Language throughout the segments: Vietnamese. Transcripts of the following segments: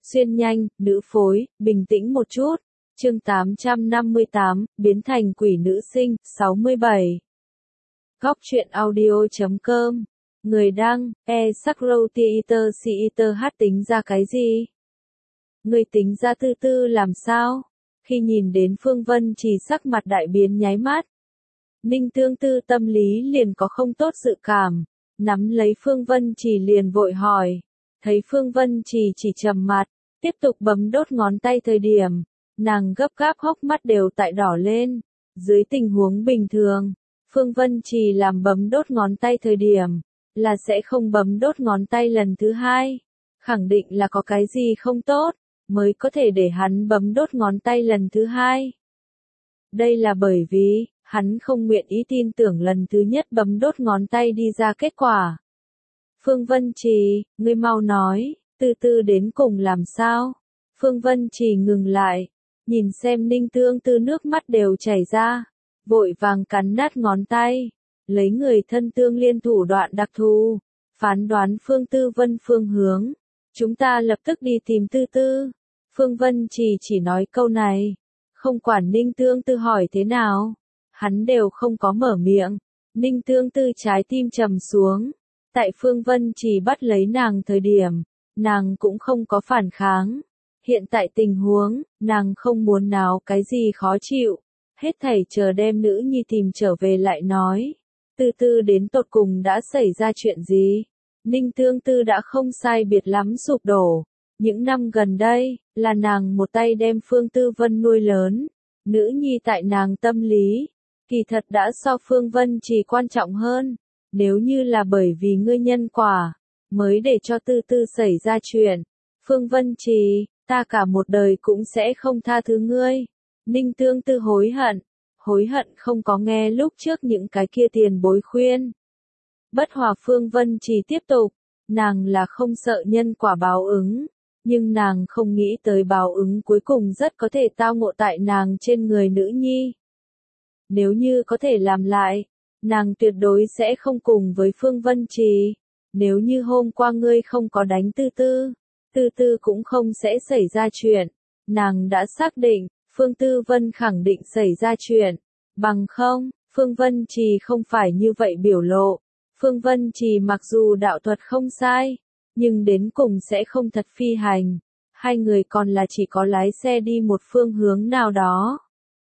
xuyên nhanh, nữ phối, bình tĩnh một chút. Chương 858, biến thành quỷ nữ sinh, 67. Góc truyện audio.com. Người đăng, Sakrotheater tính ra cái gì? Người tính ra Tư Tư làm sao? Khi nhìn đến Phương Vân Trì sắc mặt đại biến nháy mắt. Ninh Tương Tư tâm lý liền có không tốt dự cảm, nắm lấy Phương Vân Trì liền vội hỏi. Thấy Phương Vân Trì chỉ trầm mặt, tiếp tục bấm đốt ngón tay thời điểm, nàng gấp gáp hốc mắt đều tại đỏ lên. Dưới tình huống bình thường, Phương Vân Trì làm bấm đốt ngón tay thời điểm, là sẽ không bấm đốt ngón tay lần thứ hai. Khẳng định là có cái gì không tốt, mới có thể để hắn bấm đốt ngón tay lần thứ hai. Đây là bởi vì, hắn không nguyện ý tin tưởng lần thứ nhất bấm đốt ngón tay đi ra kết quả. Phương Vân Trì, ngươi mau nói, Tư Tư đến cùng làm sao? Phương Vân Trì ngừng lại, nhìn xem Ninh Tương Tư nước mắt đều chảy ra, vội vàng cắn nát ngón tay, lấy người thân tương liên thủ đoạn đặc thù, phán đoán Phương Tư Vân phương hướng. Chúng ta lập tức đi tìm Tư Tư. Phương Vân chỉ nói câu này, không quản Ninh Tương Tư hỏi thế nào, hắn đều không có mở miệng. Ninh Tương Tư trái tim trầm xuống, tại Phương Vân chỉ bắt lấy nàng thời điểm, nàng cũng không có phản kháng. Hiện tại tình huống, nàng không muốn nào cái gì khó chịu, hết thảy chờ đem nữ nhi tìm trở về lại nói. Tư Tư đến tột cùng đã xảy ra chuyện gì? Ninh Tương Tư đã không sai biệt lắm sụp đổ. Những năm gần đây, là nàng một tay đem Phương Tư Vân nuôi lớn. Nữ nhi tại nàng tâm lý, kỳ thật đã so Phương Vân chỉ quan trọng hơn. Nếu như là bởi vì ngươi nhân quả, mới để cho Tư Tư xảy ra chuyện. Phương Vân Trì, ta cả một đời cũng sẽ không tha thứ ngươi. Ninh Tương Tư hối hận không có nghe lúc trước những cái kia tiền bối khuyên. Bất hòa Phương Vân Trì tiếp tục, nàng là không sợ nhân quả báo ứng, nhưng nàng không nghĩ tới báo ứng cuối cùng rất có thể tao ngộ tại nàng trên người nữ nhi. Nếu như có thể làm lại, nàng tuyệt đối sẽ không cùng với Phương Vân Trì. Nếu như hôm qua ngươi không có đánh Tư Tư, Tư Tư cũng không sẽ xảy ra chuyện. Nàng đã xác định, Phương Tư Vân khẳng định xảy ra chuyện. Bằng không, Phương Vân Trì không phải như vậy biểu lộ. Phương Vân Trì mặc dù đạo thuật không sai, nhưng đến cùng sẽ không thật phi hành. Hai người còn là chỉ có lái xe đi một phương hướng nào đó.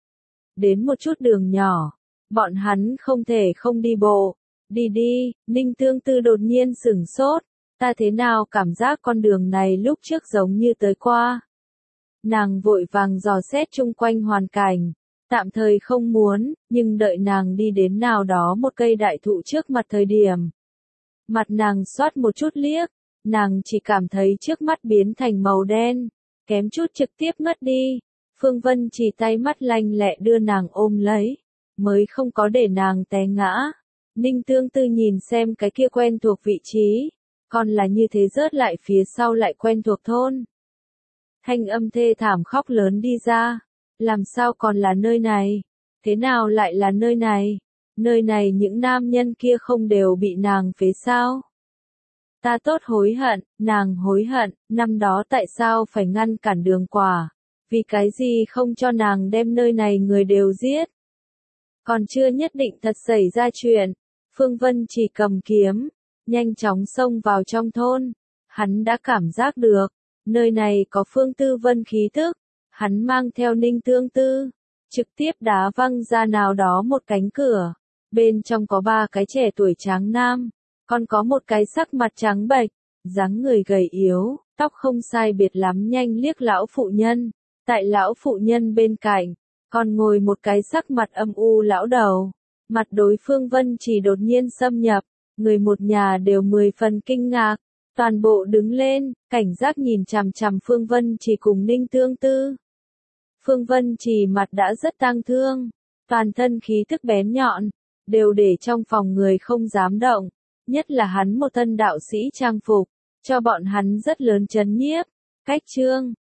Đến một chút đường nhỏ, bọn hắn không thể không đi bộ. Đi, Ninh Tương Tư đột nhiên sửng sốt. Ta thế nào cảm giác con đường này lúc trước giống như tới qua. Nàng vội vàng dò xét chung quanh hoàn cảnh. Tạm thời không muốn, nhưng đợi nàng đi đến nào đó một cây đại thụ trước mặt thời điểm. Mặt nàng xoát một chút liếc, nàng chỉ cảm thấy trước mắt biến thành màu đen, kém chút trực tiếp ngất đi. Phương Vân chỉ tay mắt lanh lẹ đưa nàng ôm lấy, mới không có để nàng té ngã. Ninh Tương Tư nhìn xem cái kia quen thuộc vị trí, còn là như thế rớt lại phía sau lại quen thuộc thôn. Thanh âm thê thảm khóc lớn đi ra. Làm sao còn là nơi này? Thế nào lại là nơi này? Nơi này những nam nhân kia không đều bị nàng phế sao? Ta tốt hối hận, nàng hối hận, năm đó tại sao phải ngăn cản đường quả? Vì cái gì không cho nàng đem nơi này người đều giết? Còn chưa nhất định thật xảy ra chuyện. Phương Vân chỉ cầm kiếm, nhanh chóng xông vào trong thôn. Hắn đã cảm giác được, nơi này có Phương Tư Vân khí tức. Hắn mang theo Ninh Tương Tư, trực tiếp đá văng ra nào đó một cánh cửa. Bên trong có 3 cái trẻ tuổi tráng nam, còn có một cái sắc mặt trắng bệch, dáng người gầy yếu, tóc không sai biệt lắm nhanh liếc lão phụ nhân. Tại lão phụ nhân bên cạnh, còn ngồi một cái sắc mặt âm u lão đầu. Mặt đối Phương Vân chỉ đột nhiên xâm nhập, người một nhà đều 10 phần kinh ngạc. Toàn bộ đứng lên, cảnh giác nhìn chằm chằm Phương Vân chỉ cùng Ninh Tương Tư. Phương Vân chỉ mặt đã rất tang thương, toàn thân khí tức bén nhọn, đều để trong phòng người không dám động, nhất là hắn một thân đạo sĩ trang phục, cho bọn hắn rất lớn chấn nhiếp. Cách chương